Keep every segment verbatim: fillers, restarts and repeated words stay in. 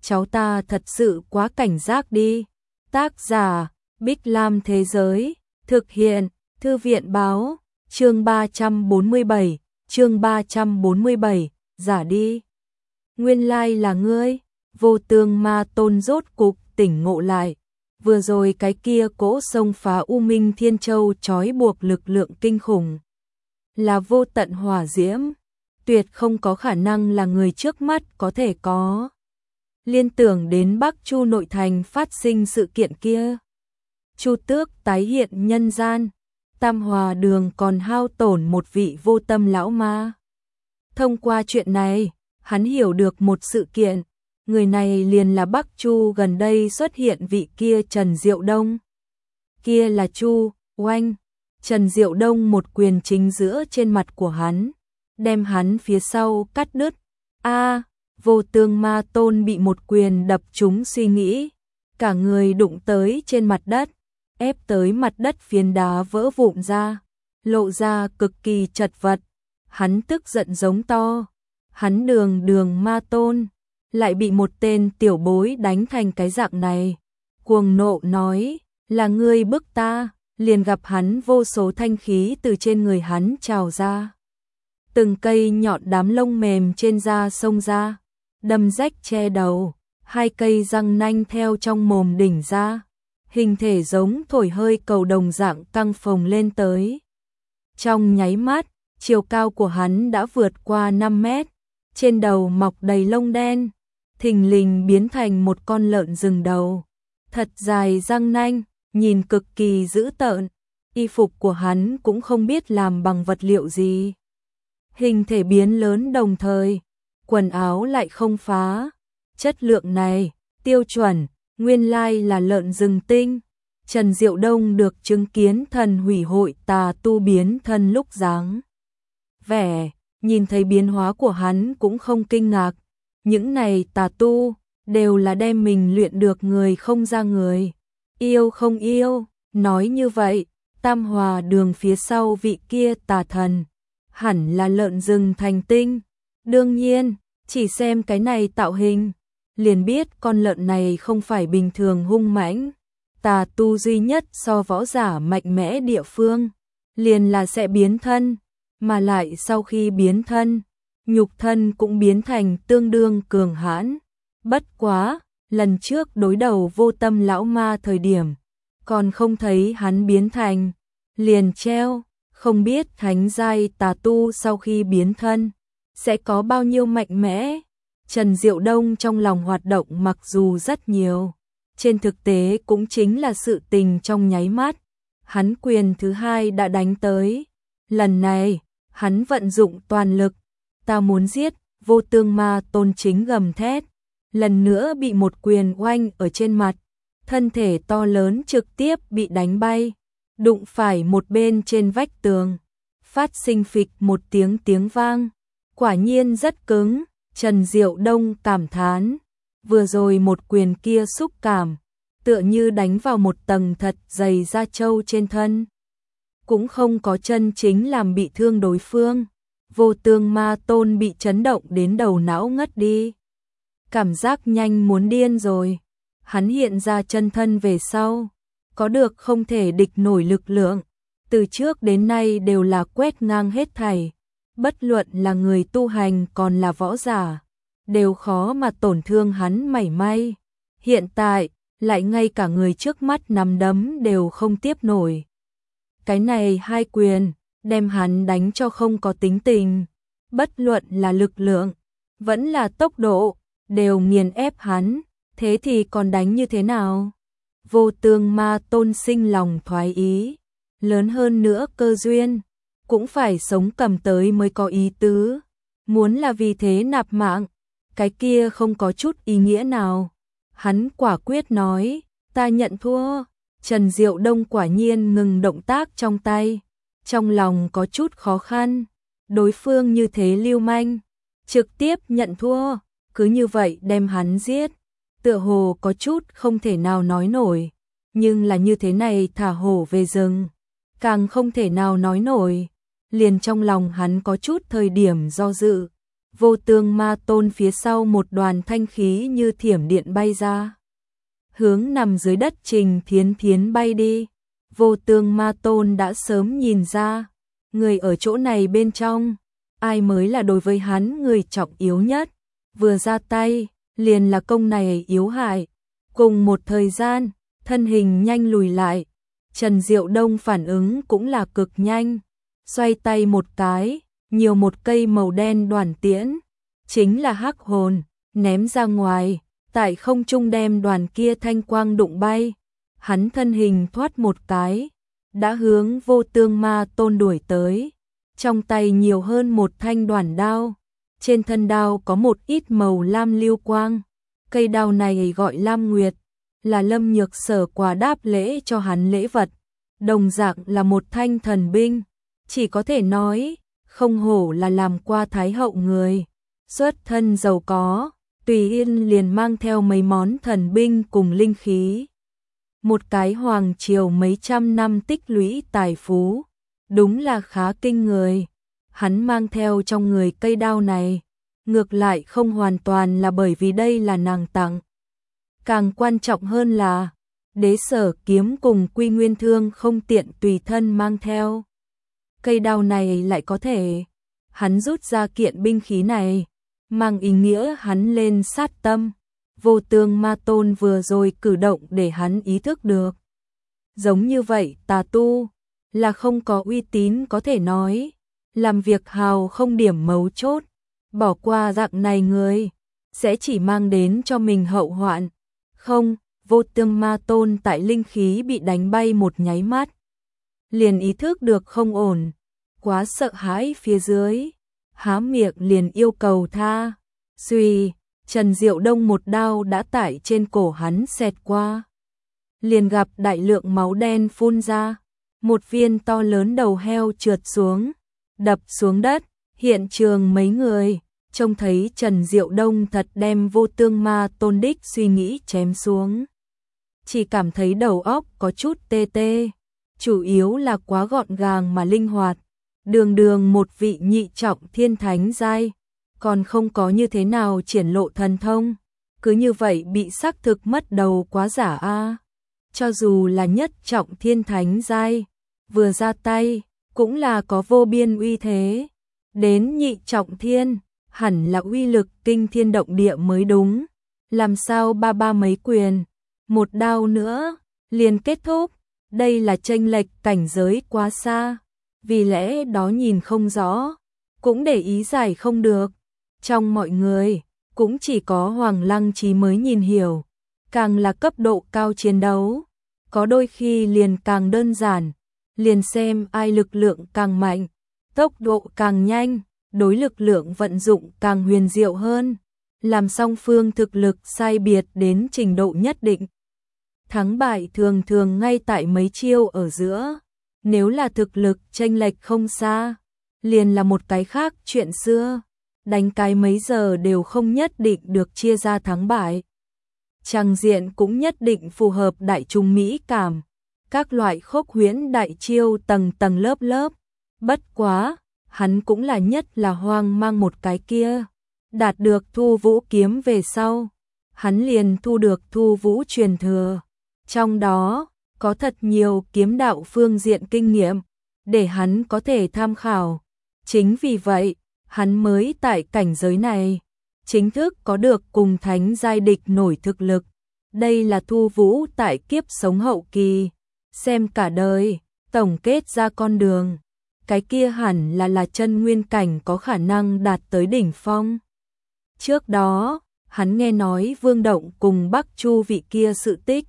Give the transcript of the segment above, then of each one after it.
cháu ta thật sự quá cảnh giác đi. Tác giả, Bích Lam Thế Giới, thực hiện, Thư viện Báo, chương ba trăm bốn mươi bảy, chương ba trăm bốn mươi bảy, giả đi. Nguyên lai là ngươi, Vô Tương Ma Tôn rốt cục tỉnh ngộ lại. Vừa rồi cái kia cỗ xông phá U Minh Thiên Châu trói buộc lực lượng kinh khủng. Là vô tận hỏa diễm, tuyệt không có khả năng là người trước mắt có thể có. Liên tưởng đến Bắc Chu nội thành phát sinh sự kiện kia. Chu Tước tái hiện nhân gian, Tam Hòa Đường còn hao tổn một vị vô tâm lão ma. Thông qua chuyện này, hắn hiểu được một sự kiện, người này liền là Bắc Chu gần đây xuất hiện vị kia Trần Diệu Đông. Kia là Chu Oanh. Trần Diệu Đông một quyền chính giữa trên mặt của hắn, đem hắn phía sau cắt đứt. A, Vô Tương Ma Tôn bị một quyền đập trúng suy nghĩ, cả người đụng tới trên mặt đất, ép tới mặt đất phiến đá vỡ vụn ra, lộ ra cực kỳ chật vật. Hắn tức giận giống to, hắn đường đường ma tôn, lại bị một tên tiểu bối đánh thành cái dạng này. Cuồng nộ nói, là ngươi bức ta, liền gặp hắn vô số thanh khí từ trên người hắn trào ra. Từng cây nhọn đám lông mềm trên da xông ra, đâm rách che đầu, hai cây răng nanh theo trong mồm đỉnh ra, hình thể giống thổi hơi cầu đồng dạng căng phồng lên tới. Trong nháy mắt, chiều cao của hắn đã vượt qua năm mét, trên đầu mọc đầy lông đen, thình lình biến thành một con lợn rừng đầu, thật dài răng nanh, nhìn cực kỳ dữ tợn. Y phục của hắn cũng không biết làm bằng vật liệu gì. Hình thể biến lớn đồng thời, quần áo lại không phá. Chất lượng này, tiêu chuẩn, nguyên lai là lợn rừng tinh. Trần Diệu Đông được chứng kiến thần hủy hội tà tu biến thân lúc dáng vẻ, nhìn thấy biến hóa của hắn cũng không kinh ngạc. Những này tà tu, đều là đem mình luyện được người không ra người. Yêu không yêu, nói như vậy, Tam Hòa Đường phía sau vị kia tà thần, hẳn là lợn rừng thành tinh. Đương nhiên, chỉ xem cái này tạo hình, liền biết con lợn này không phải bình thường hung mãnh. Tà tu duy nhất so võ giả mạnh mẽ địa phương, liền là sẽ biến thân, mà lại sau khi biến thân, nhục thân cũng biến thành tương đương cường hãn. Bất quá, lần trước đối đầu Vô Tâm lão ma thời điểm, còn không thấy hắn biến thành, liền treo, không biết thánh giai tà tu sau khi biến thân, sẽ có bao nhiêu mạnh mẽ. Trần Diệu Đông trong lòng hoạt động mặc dù rất nhiều, trên thực tế cũng chính là sự tình trong nháy mắt. Hắn quyền thứ hai đã đánh tới, lần này, hắn vận dụng toàn lực, ta muốn giết. Vô Tương Ma Tôn chính gầm thét, lần nữa bị một quyền oanh ở trên mặt, thân thể to lớn trực tiếp bị đánh bay, đụng phải một bên trên vách tường, phát sinh phịch một tiếng tiếng vang, quả nhiên rất cứng. Trần Diệu Đông cảm thán, vừa rồi một quyền kia xúc cảm, tựa như đánh vào một tầng thật dày da trâu trên thân, cũng không có chân chính làm bị thương đối phương. Vô Tương Ma Tôn bị chấn động đến đầu não ngất đi, cảm giác nhanh muốn điên rồi. Hắn hiện ra chân thân về sau, có được không thể địch nổi lực lượng, từ trước đến nay đều là quét ngang hết thảy, bất luận là người tu hành còn là võ giả, đều khó mà tổn thương hắn mảy may. Hiện tại, lại ngay cả người trước mắt nắm đấm đều không tiếp nổi. Cái này hai quyền, đem hắn đánh cho không có tính tình, bất luận là lực lượng, vẫn là tốc độ, đều nghiền ép hắn, thế thì còn đánh như thế nào? Vô Tương Ma Tôn sinh lòng thoái ý, lớn hơn nữa cơ duyên, cũng phải sống cầm tới mới có ý tứ, muốn là vì thế nạp mạng, cái kia không có chút ý nghĩa nào. Hắn quả quyết nói, ta nhận thua. Trần Diệu Đông quả nhiên ngừng động tác trong tay, trong lòng có chút khó khăn, đối phương như thế lưu manh, trực tiếp nhận thua, cứ như vậy đem hắn giết, tựa hồ có chút không thể nào nói nổi, nhưng là như thế này thả hổ về rừng, càng không thể nào nói nổi. Liền trong lòng hắn có chút thời điểm do dự, Vô Tương Ma Tôn phía sau một đoàn thanh khí như thiểm điện bay ra. Hướng nằm dưới đất Trình Thiến Thiến bay đi. Vô Tương Ma Tôn đã sớm nhìn ra, người ở chỗ này bên trong, ai mới là đối với hắn người trọng yếu nhất. Vừa ra tay, liền là công này yếu hại. Cùng một thời gian, thân hình nhanh lùi lại. Trần Diệu Đông phản ứng cũng là cực nhanh. Xoay tay một cái, nhiều một cây màu đen đoàn tiễn. Chính là hắc hồn, ném ra ngoài. Tại không trung đem đoàn kia thanh quang đụng bay. Hắn thân hình thoát một cái, đã hướng Vô Tương Ma Tôn đuổi tới. Trong tay nhiều hơn một thanh đoàn đao. Trên thân đao có một ít màu lam lưu quang. Cây đao này gọi Lam Nguyệt, là Lâm Nhược Sở quà đáp lễ cho hắn lễ vật. Đồng dạng là một thanh thần binh. Chỉ có thể nói, không hổ là làm qua thái hậu người. Xuất thân giàu có, tùy yên liền mang theo mấy món thần binh cùng linh khí. Một cái hoàng triều mấy trăm năm tích lũy tài phú, đúng là khá kinh người. Hắn mang theo trong người cây đao này, ngược lại không hoàn toàn là bởi vì đây là nàng tặng. Càng quan trọng hơn là, Đế Sở kiếm cùng Quy Nguyên Thương không tiện tùy thân mang theo. Cây đao này lại có thể, hắn rút ra kiện binh khí này, mang ý nghĩa hắn lên sát tâm. Vô Tương Ma Tôn vừa rồi cử động để hắn ý thức được. Giống như vậy tà tu, là không có uy tín có thể nói. Làm việc hào không điểm mấu chốt, bỏ qua dạng này người, sẽ chỉ mang đến cho mình hậu hoạn. Không, Vô Tương Ma Tôn tại linh khí bị đánh bay một nháy mắt. Liền ý thức được không ổn, quá sợ hãi phía dưới, há miệng liền yêu cầu tha. Xuy, Trần Diệu Đông một đao đã tải trên cổ hắn xẹt qua. Liền gặp đại lượng máu đen phun ra, một viên to lớn đầu heo trượt xuống, đập xuống đất. Hiện trường mấy người trông thấy Trần Diệu Đông thật đem Vô Tương Ma Tôn đích suy nghĩ chém xuống. Chỉ cảm thấy đầu óc có chút tê tê, chủ yếu là quá gọn gàng mà linh hoạt. Đường đường một vị nhị trọng thiên thánh giai, còn không có như thế nào triển lộ thần thông, cứ như vậy bị xác thực mất đầu quá giả a. Cho dù là nhất trọng thiên thánh giai, vừa ra tay cũng là có vô biên uy thế. Đến nhị trọng thiên, hẳn là uy lực kinh thiên động địa mới đúng. Làm sao ba ba mấy quyền, một đao nữa, liền kết thúc. Đây là chênh lệch cảnh giới quá xa, vì lẽ đó nhìn không rõ, cũng để ý giải không được. Trong mọi người, cũng chỉ có Hoàng Lăng Trí mới nhìn hiểu. Càng là cấp độ cao chiến đấu, có đôi khi liền càng đơn giản, liền xem ai lực lượng càng mạnh, tốc độ càng nhanh, đối lực lượng vận dụng càng huyền diệu hơn, làm song phương thực lực sai biệt đến trình độ nhất định. Thắng bại thường thường ngay tại mấy chiêu ở giữa, nếu là thực lực chênh lệch không xa, liền là một cái khác chuyện xưa, đánh cái mấy giờ đều không nhất định được chia ra thắng bại. Trang diện cũng nhất định phù hợp đại trung mỹ cảm, các loại khốc huyễn đại chiêu tầng tầng lớp lớp. Bất quá, hắn cũng là nhất là hoang mang một cái kia. Đạt được Thu Vũ kiếm về sau, hắn liền thu được Thu Vũ truyền thừa. Trong đó, có thật nhiều kiếm đạo phương diện kinh nghiệm, để hắn có thể tham khảo. Chính vì vậy, hắn mới tại cảnh giới này, chính thức có được cùng thánh giai địch nổi thực lực. Đây là Thu Vũ tại kiếp sống hậu kỳ, xem cả đời, tổng kết ra con đường. Cái kia hẳn là là chân nguyên cảnh có khả năng đạt tới đỉnh phong. Trước đó, hắn nghe nói Vương Động cùng Bắc Chu vị kia sự tích.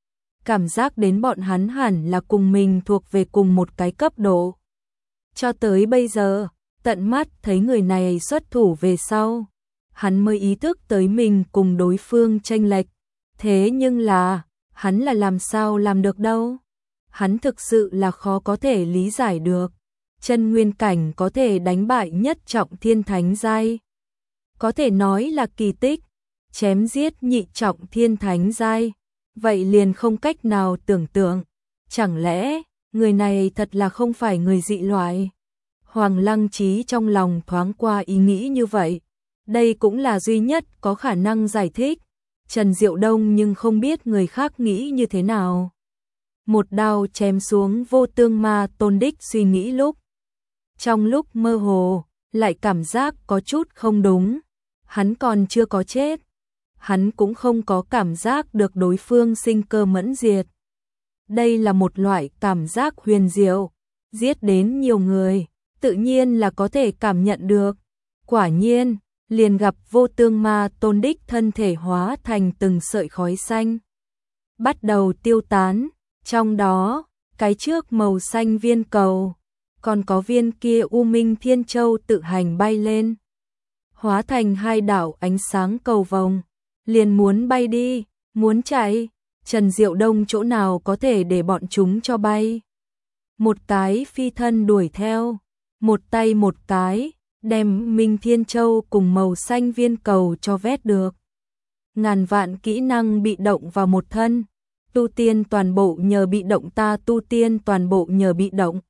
Cảm giác đến bọn hắn hẳn là cùng mình thuộc về cùng một cái cấp độ. Cho tới bây giờ, tận mắt thấy người này xuất thủ về sau, hắn mới ý thức tới mình cùng đối phương chênh lệch. Thế nhưng là, hắn là làm sao làm được đâu? Hắn thực sự là khó có thể lý giải được. Chân nguyên cảnh có thể đánh bại nhất trọng thiên thánh giai, có thể nói là kỳ tích. Chém giết nhị trọng thiên thánh giai, vậy liền không cách nào tưởng tượng. Chẳng lẽ, người này thật là không phải người dị loại? Hoàng Lăng Trí trong lòng thoáng qua ý nghĩ như vậy. Đây cũng là duy nhất có khả năng giải thích Trần Diệu Đông, nhưng không biết người khác nghĩ như thế nào. Một đao chém xuống, Vô Tương Ma Tôn đích suy nghĩ lúc. Trong lúc mơ hồ, lại cảm giác có chút không đúng. Hắn còn chưa có chết. Hắn cũng không có cảm giác được đối phương sinh cơ mẫn diệt. Đây là một loại cảm giác huyền diệu. Giết đến nhiều người, tự nhiên là có thể cảm nhận được. Quả nhiên, liền gặp Vô Tương Ma Tôn đích thân thể hóa thành từng sợi khói xanh. Bắt đầu tiêu tán, trong đó, cái trước màu xanh viên cầu, còn có viên kia U Minh Thiên Châu tự hành bay lên. Hóa thành hai đảo ánh sáng cầu vồng, liền muốn bay đi, muốn chạy. Trần Diệu Đông chỗ nào có thể để bọn chúng cho bay. Một cái phi thân đuổi theo, một tay một cái, đem Minh Thiên Châu cùng màu xanh viên cầu cho vét được. Ngàn vạn kỹ năng bị động vào một thân, tu tiên toàn bộ nhờ bị động, ta tu tiên toàn bộ nhờ bị động.